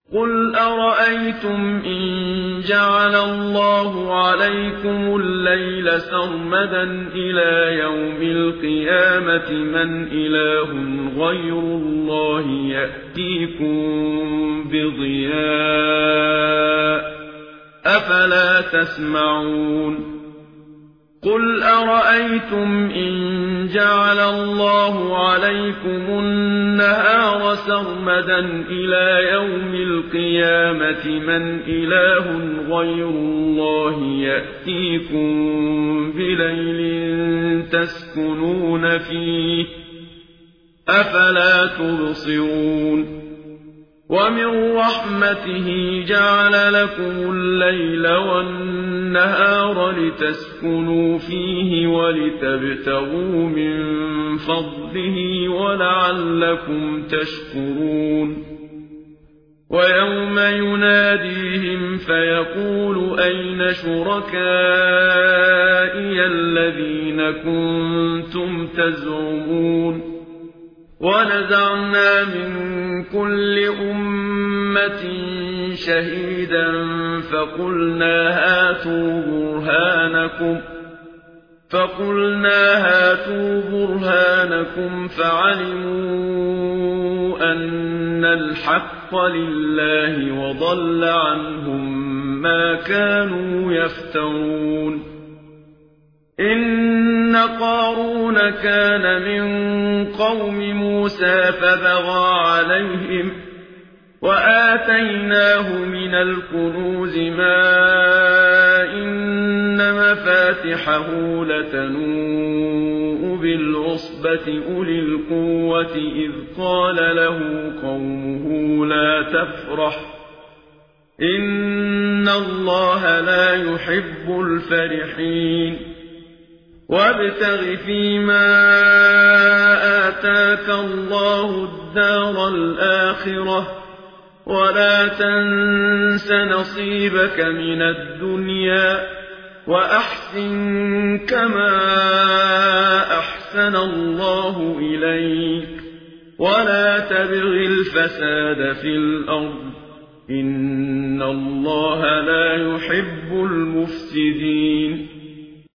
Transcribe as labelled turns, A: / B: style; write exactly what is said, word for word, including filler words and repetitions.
A: قُلْ أَرَأَيْتُمْ إِن جَعَلَ اللَّهُ عَلَيْكُمُ اللَّيْلَ سَرْمَدًا إِلَىٰ يَوْمِ الْقِيَامَةِ مَنْ إِلَٰهٌ غَيْرُ اللَّهِ يَأْتِيكُم بِضِيَاءٍ أَفَلَا تَسْمَعُونَ قُلْ أَرَأَيْتُمْ إِن جَعَلَ اللَّهُ عَلَيْكُمُ النَّهَارَ سَرْمَدًا إِلَىٰ يَوْمِ الْقِيَامَةِ مَنْ إِلَٰهٌ غَيْرُ اللَّهِ يَأْتِيكُم بِلَيْلٍ تَسْكُنُونَ فِيهِ أَفَلَا تُبْصِرُونَ وَمِن رَّحْمَتِهِ جَعَلَ لَكُمُ اللَّيْلَ وَالنَّهَارَ لِتَسْكُنُوا فِيهِ وَلِتَبْتَغُوا مِن فَضْلِهِ وَلَعَلَّكُمْ تَشْكُرُونَ وَيَوْمَ يُنَادِيهِمْ فَيَقُولُ أَيْنَ شُرَكَائِيَ الَّذِينَ كُنتُمْ تَزْعُمُونَ وَنَزَعْنَا مِن كُلِّ أُمَّةٍ شَهِيدًا فَقُلْنَا هَاتُوا بُرْهَانَكُمْ فَقُلْنَا هَاتُوا بُرْهَانَكُمْ فَعَلِمُوا أَنَّ الْحَقَّ لِلَّهِ وَضَلَّ عَنْهُم مَّا كَانُوا يَفْتَرُونَ إِنَّ قَارُونَ كَانَ مِن قَوْمِ مُوسَىٰ فَبَغَىٰ عَلَيْهِمْ وَآتَيْنَاهُ مِنَ الْكُنُوزِ مَا إِنَّ مَفَاتِحَهُ لَتَنُوءُ بِالْعُصْبَةِ أُولِي الْقُوَّةِ إِذْ قَالَ لَهُ قَوْمُهُ لَا تَفْرَحْ إِنَّ اللَّهَ لَا يُحِبُّ الْفَرِحِينَ وَابْتَغِ فِيمَا آتَاكَ اللَّهُ الدَّارَ الْآخِرَةَ وَلَا تَنسَ نَصِيبَكَ مِنَ الدُّنْيَا وَأَحْسِن كَمَا أَحْسَنَ اللَّهُ إِلَيْكَ وَلَا تَبْغِ الْفَسَادَ فِي الْأَرْضِ إِنَّ اللَّهَ لَا يُحِبُّ الْمُفْسِدِينَ